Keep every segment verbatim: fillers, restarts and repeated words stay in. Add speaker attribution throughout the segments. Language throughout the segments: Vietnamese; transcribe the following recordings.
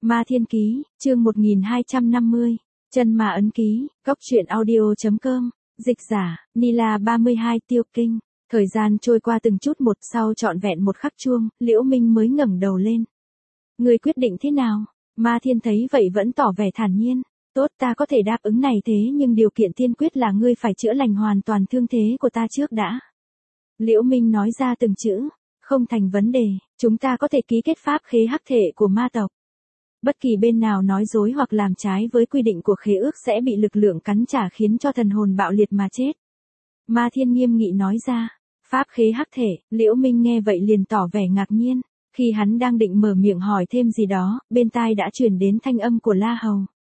Speaker 1: Ma Thiên Ký, chương một nghìn hai trăm năm mươi, Chân Ma Ấn Ký, Góc truyện audio chấm com, dịch giả, Nila ba mươi hai Tiêu Kinh. Thời gian trôi qua từng chút một, sau trọn vẹn một khắc chuông, Liễu Minh mới ngẩng đầu lên. Ngươi quyết định thế nào? Ma Thiên thấy vậy vẫn tỏ vẻ thản nhiên. Tốt, ta có thể đáp ứng này, thế nhưng điều kiện tiên quyết là ngươi phải chữa lành hoàn toàn thương thế của ta trước đã. Liễu Minh nói ra từng chữ. Không thành vấn đề, chúng ta có thể ký kết pháp khế hắc thể của ma tộc. Bất kỳ bên nào nói dối hoặc làm trái với quy định của khế ước sẽ bị lực lượng cắn trả khiến cho thần hồn bạo liệt mà chết. Ma Thiên nghiêm nghị nói ra. Pháp khế hắc thể, Liễu Minh nghe vậy liền tỏ vẻ ngạc nhiên. Khi hắn đang định mở miệng hỏi thêm gì đó, bên tai đã truyền đến thanh âm của La Hầu.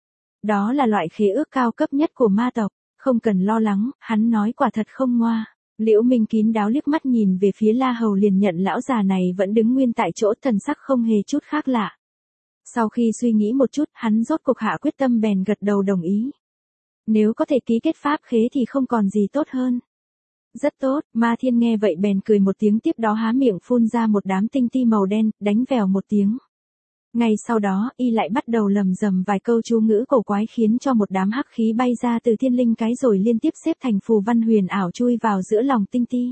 Speaker 1: Đó là loại khế ước cao cấp nhất của ma tộc, không cần lo lắng, hắn nói quả thật không ngoa. Liễu Minh kín đáo liếc mắt nhìn về phía La Hầu liền nhận lão già này vẫn đứng nguyên tại chỗ, thần sắc không hề chút khác lạ. Sau khi suy nghĩ một chút, hắn rốt cuộc hạ quyết tâm bèn gật đầu đồng ý. Nếu có thể ký kết pháp khế thì không còn gì tốt hơn. Rất tốt, Ma Thiên nghe vậy bèn cười một tiếng, tiếp đó há miệng phun ra một đám tinh ti màu đen, đánh vèo một tiếng. Ngay sau đó, y lại bắt đầu lầm rầm vài câu chú ngữ cổ quái khiến cho một đám hắc khí bay ra từ thiên linh cái rồi liên tiếp xếp thành phù văn huyền ảo chui vào giữa lòng tinh ti.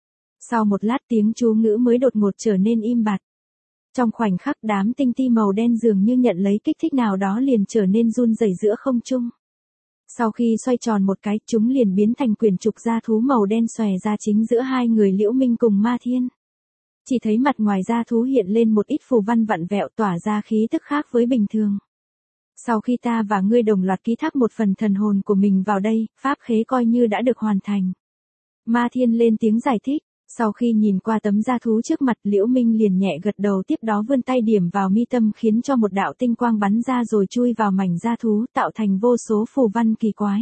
Speaker 1: Sau một lát tiếng chú ngữ mới đột ngột trở nên im bặt. Trong khoảnh khắc đám tinh ti màu đen dường như nhận lấy kích thích nào đó liền trở nên run rẩy giữa không trung. Sau khi xoay tròn một cái, chúng liền biến thành quyển trục da thú màu đen xòe ra chính giữa hai người Liễu Minh cùng Ma Thiên. Chỉ thấy mặt ngoài da thú hiện lên một ít phù văn vặn vẹo tỏa ra khí tức khác với bình thường. Sau khi ta và ngươi đồng loạt ký thác một phần thần hồn của mình vào đây, pháp khế coi như đã được hoàn thành. Ma Thiên lên tiếng giải thích. Sau khi nhìn qua tấm da thú trước mặt, Liễu Minh liền nhẹ gật đầu, tiếp đó vươn tay điểm vào mi tâm khiến cho một đạo tinh quang bắn ra rồi chui vào mảnh da thú tạo thành vô số phù văn kỳ quái.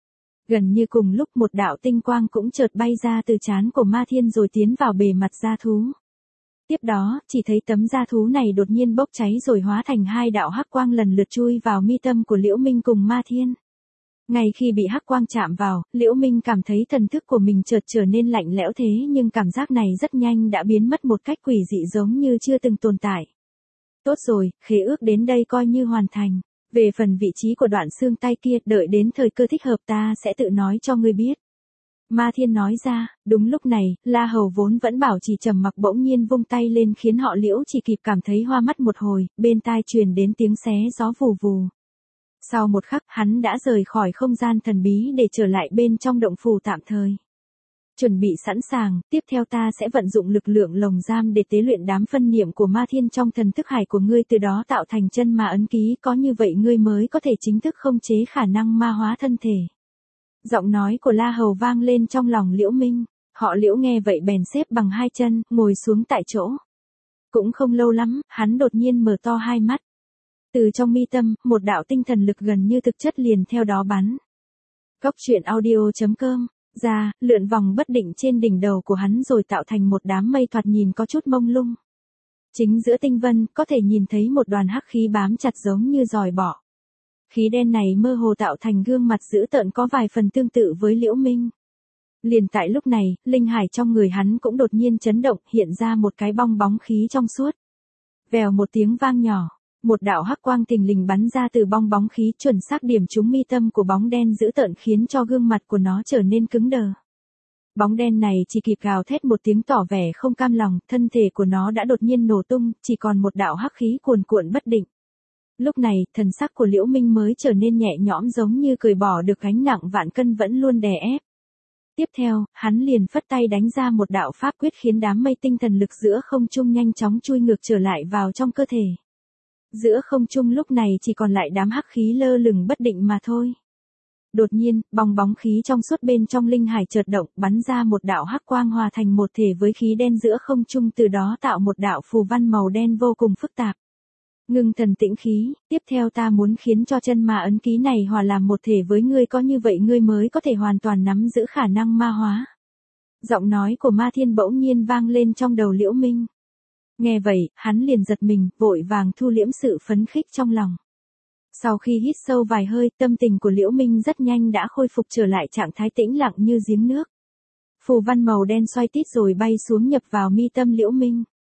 Speaker 1: Gần như cùng lúc một đạo tinh quang cũng chợt bay ra từ trán của Ma Thiên rồi tiến vào bề mặt da thú. Tiếp đó, chỉ thấy tấm da thú này đột nhiên bốc cháy rồi hóa thành hai đạo hắc quang lần lượt chui vào mi tâm của Liễu Minh cùng Ma Thiên. Ngay khi bị hắc quang chạm vào, Liễu Minh cảm thấy thần thức của mình chợt trở nên lạnh lẽo, thế nhưng cảm giác này rất nhanh đã biến mất một cách quỷ dị giống như chưa từng tồn tại. Tốt rồi, khế ước đến đây coi như hoàn thành. Về phần vị trí của đoạn xương tay kia, đợi đến thời cơ thích hợp ta sẽ tự nói cho ngươi biết. Ma Thiên nói ra. Đúng lúc này, La Hầu vốn vẫn bảo trì trầm mặc bỗng nhiên vung tay lên khiến họ Liễu chỉ kịp cảm thấy hoa mắt một hồi, bên tai truyền đến tiếng xé gió vù vù. Sau một khắc, hắn đã rời khỏi không gian thần bí để trở lại bên trong động phủ tạm thời. Chuẩn bị sẵn sàng, tiếp theo ta sẽ vận dụng lực lượng lồng giam để tế luyện đám phân niệm của Ma Thiên trong thần thức hải của ngươi, từ đó tạo thành chân ma ấn ký, có như vậy ngươi mới có thể chính thức khống chế khả năng ma hóa thân thể. Giọng nói của La Hầu vang lên trong lòng Liễu Minh, họ Liễu nghe vậy bèn xếp bằng hai chân, ngồi xuống tại chỗ. Cũng không lâu lắm, hắn đột nhiên mở to hai mắt. Từ trong mi tâm, một đạo tinh thần lực gần như thực chất liền theo đó bắn. Góc truyện audio chấm com, ra, lượn vòng bất định trên đỉnh đầu của hắn rồi tạo thành một đám mây thoạt nhìn có chút mông lung. Chính giữa tinh vân, có thể nhìn thấy một đoàn hắc khí bám chặt giống như giòi bọ. Khí đen này mơ hồ tạo thành gương mặt dữ tợn có vài phần tương tự với Liễu Minh. Liền tại lúc này, linh hải trong người hắn cũng đột nhiên chấn động, hiện ra một cái bong bóng khí trong suốt. Vèo một tiếng vang nhỏ. Một đạo hắc quang thình lình bắn ra từ bong bóng khí, chuẩn xác điểm trúng mi tâm của bóng đen dữ tợn khiến cho gương mặt của nó trở nên cứng đờ. Bóng đen này chỉ kịp gào thét một tiếng tỏ vẻ không cam lòng, thân thể của nó đã đột nhiên nổ tung, chỉ còn một đạo hắc khí cuồn cuộn bất định. Lúc này, thần sắc của Liễu Minh mới trở nên nhẹ nhõm giống như cởi bỏ được gánh nặng vạn cân vẫn luôn đè ép. Tiếp theo, hắn liền phất tay đánh ra một đạo pháp quyết khiến đám mây tinh thần lực giữa không trung nhanh chóng chui ngược trở lại vào trong cơ thể. Giữa không trung lúc này chỉ còn lại đám hắc khí lơ lửng bất định mà thôi. Đột nhiên, bong bóng khí trong suốt bên trong linh hải chợt động, bắn ra một đạo hắc quang hòa thành một thể với khí đen giữa không trung, từ đó tạo một đạo phù văn màu đen vô cùng phức tạp. Ngưng thần tĩnh khí, tiếp theo ta muốn khiến cho chân ma ấn ký này hòa làm một thể với ngươi, có như vậy ngươi mới có thể hoàn toàn nắm giữ khả năng ma hóa. Giọng nói của Ma Thiên bỗng nhiên vang lên trong đầu Liễu Minh. Nghe vậy, hắn liền giật mình, vội vàng thu liễm sự phấn khích trong lòng. Sau khi hít sâu vài hơi, tâm tình của Liễu Minh rất nhanh đã khôi phục trở lại trạng thái tĩnh lặng như giếng nước. Phù văn màu đen xoay tít rồi bay xuống nhập vào mi tâm Liễu Minh.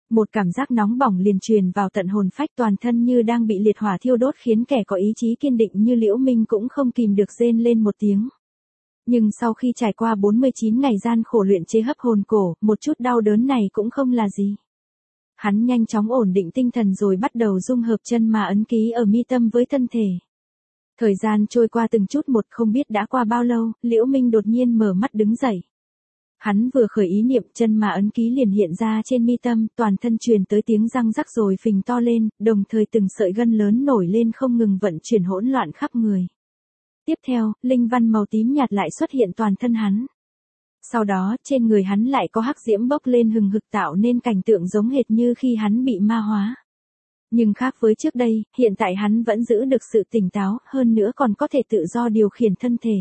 Speaker 1: Một cảm giác nóng bỏng liền truyền vào tận hồn phách, toàn thân như đang bị liệt hỏa thiêu đốt, khiến kẻ có ý chí kiên định như Liễu Minh cũng không kìm được rên lên một tiếng. Nhưng sau khi trải qua bốn mươi chín ngày gian khổ luyện chế hấp hồn cổ, một chút đau đớn này cũng không là gì. Hắn nhanh chóng ổn định tinh thần rồi bắt đầu dung hợp chân ma ấn ký ở mi tâm với thân thể. Thời gian trôi qua từng chút một, không biết đã qua bao lâu, Liễu Minh đột nhiên mở mắt đứng dậy. Hắn vừa khởi ý niệm, chân ma ấn ký liền hiện ra trên mi tâm, toàn thân truyền tới tiếng răng rắc rồi phình to lên, đồng thời từng sợi gân lớn nổi lên không ngừng vận chuyển hỗn loạn khắp người. Tiếp theo, linh văn màu tím nhạt lại xuất hiện toàn thân hắn. Sau đó, trên người hắn lại có hắc diễm bốc lên hừng hực, tạo nên cảnh tượng giống hệt như khi hắn bị ma hóa. Nhưng khác với trước đây, hiện tại hắn vẫn giữ được sự tỉnh táo, hơn nữa còn có thể tự do điều khiển thân thể.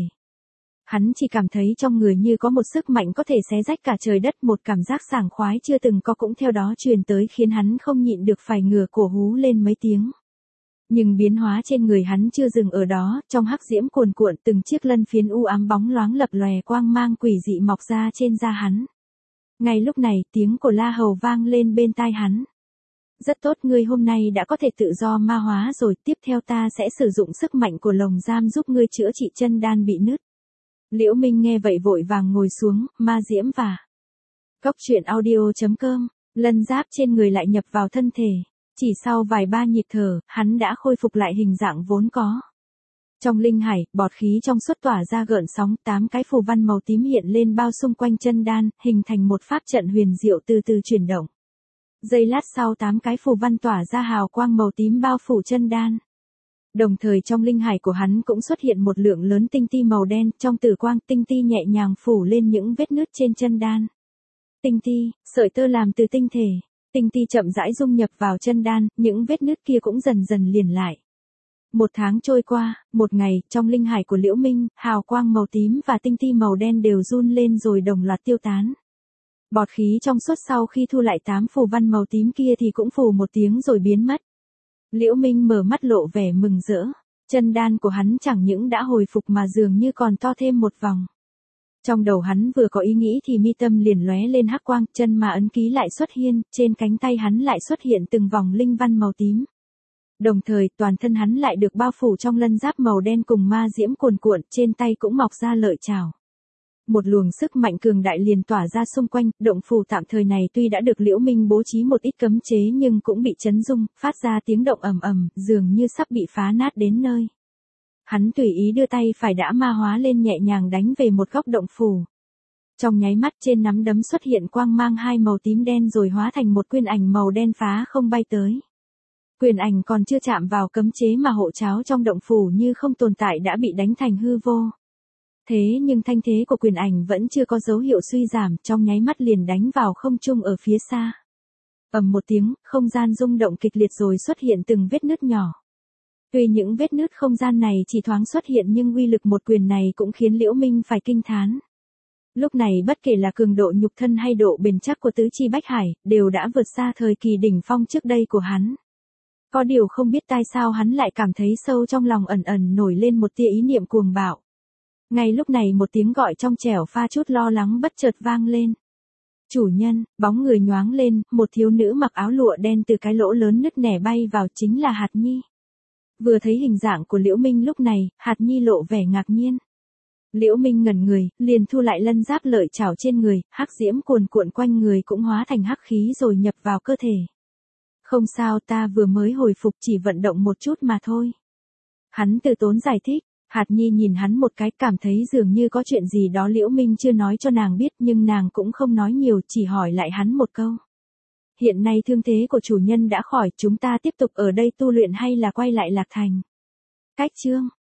Speaker 1: Hắn chỉ cảm thấy trong người như có một sức mạnh có thể xé rách cả trời đất, một cảm giác sảng khoái chưa từng có cũng theo đó truyền tới, khiến hắn không nhịn được phải ngửa cổ hú lên mấy tiếng. Nhưng biến hóa trên người hắn chưa dừng ở đó, trong hắc diễm cuồn cuộn, từng chiếc lân phiến u ám bóng loáng lập lòe quang mang quỷ dị mọc ra trên da hắn. Ngay lúc này, tiếng của La Hầu vang lên bên tai hắn. Rất tốt, ngươi hôm nay đã có thể tự do ma hóa rồi, tiếp theo ta sẽ sử dụng sức mạnh của lồng giam giúp ngươi chữa trị chân đan bị nứt. Liễu Minh nghe vậy vội vàng ngồi xuống, ma diễm và Cốc truyện audio chấm com, lân giáp trên người lại nhập vào thân thể. Chỉ sau vài ba nhịp thở, hắn đã khôi phục lại hình dạng vốn có. Trong linh hải, bọt khí trong suốt tỏa ra gợn sóng, tám cái phù văn màu tím hiện lên bao xung quanh chân đan, hình thành một pháp trận huyền diệu từ từ chuyển động. Giây lát sau, tám cái phù văn tỏa ra hào quang màu tím bao phủ chân đan. Đồng thời trong linh hải của hắn cũng xuất hiện một lượng lớn tinh ti màu đen, trong tử quang tinh ti nhẹ nhàng phủ lên những vết nứt trên chân đan. Tinh ti, sợi tơ làm từ tinh thể. Tinh ti chậm rãi dung nhập vào chân đan, những vết nứt kia cũng dần dần liền lại. Một tháng trôi qua, một ngày, trong linh hải của Liễu Minh, hào quang màu tím và tinh ti màu đen đều run lên rồi đồng loạt tiêu tán. Bọt khí trong suốt sau khi thu lại tám phù văn màu tím kia thì cũng phù một tiếng rồi biến mất. Liễu Minh mở mắt lộ vẻ mừng rỡ, chân đan của hắn chẳng những đã hồi phục mà dường như còn to thêm một vòng. Trong đầu hắn vừa có ý nghĩ thì mi tâm liền lóe lên hắc quang, chân ma ấn ký lại xuất hiện, trên cánh tay hắn lại xuất hiện từng vòng linh văn màu tím. Đồng thời, toàn thân hắn lại được bao phủ trong lân giáp màu đen cùng ma diễm cuồn cuộn, trên tay cũng mọc ra lợi trảo. Một luồng sức mạnh cường đại liền tỏa ra xung quanh, động phủ tạm thời này tuy đã được Liễu Minh bố trí một ít cấm chế nhưng cũng bị chấn rung, phát ra tiếng động ầm ầm, dường như sắp bị phá nát đến nơi. Hắn tùy ý đưa tay phải đã ma hóa lên nhẹ nhàng đánh về một góc động phủ. Trong nháy mắt trên nắm đấm xuất hiện quang mang hai màu tím đen rồi hóa thành một quyền ảnh màu đen phá không bay tới. Quyền ảnh còn chưa chạm vào cấm chế mà hộ tráo trong động phủ như không tồn tại đã bị đánh thành hư vô. Thế nhưng thanh thế của quyền ảnh vẫn chưa có dấu hiệu suy giảm, trong nháy mắt liền đánh vào không trung ở phía xa. Ầm một tiếng, không gian rung động kịch liệt rồi xuất hiện từng vết nứt nhỏ. Tuy những vết nứt không gian này chỉ thoáng xuất hiện nhưng uy lực một quyền này cũng khiến Liễu Minh phải kinh thán. Lúc này bất kể là cường độ nhục thân hay độ bền chắc của tứ chi bách hải, đều đã vượt xa thời kỳ đỉnh phong trước đây của hắn. Có điều không biết tại sao hắn lại cảm thấy sâu trong lòng ẩn ẩn nổi lên một tia ý niệm cuồng bạo. Ngay lúc này một tiếng gọi trong trẻo pha chút lo lắng bất chợt vang lên. Chủ nhân, bóng người nhoáng lên, một thiếu nữ mặc áo lụa đen từ cái lỗ lớn nứt nẻ bay vào, chính là Hạt Nhi. Vừa thấy hình dạng của Liễu Minh lúc này, Hạt Nhi lộ vẻ ngạc nhiên. Liễu Minh ngẩn người, liền thu lại lân giáp lợi chảo trên người, hắc diễm cuồn cuộn quanh người cũng hóa thành hắc khí rồi nhập vào cơ thể. Không sao, ta vừa mới hồi phục, chỉ vận động một chút mà thôi. Hắn từ tốn giải thích. Hạt Nhi nhìn hắn một cái, cảm thấy dường như có chuyện gì đó Liễu Minh chưa nói cho nàng biết, nhưng nàng cũng không nói nhiều, chỉ hỏi lại hắn một câu. Hiện nay thương thế của chủ nhân đã khỏi, chúng ta tiếp tục ở đây tu luyện hay là quay lại Lạc Thành? Cách chương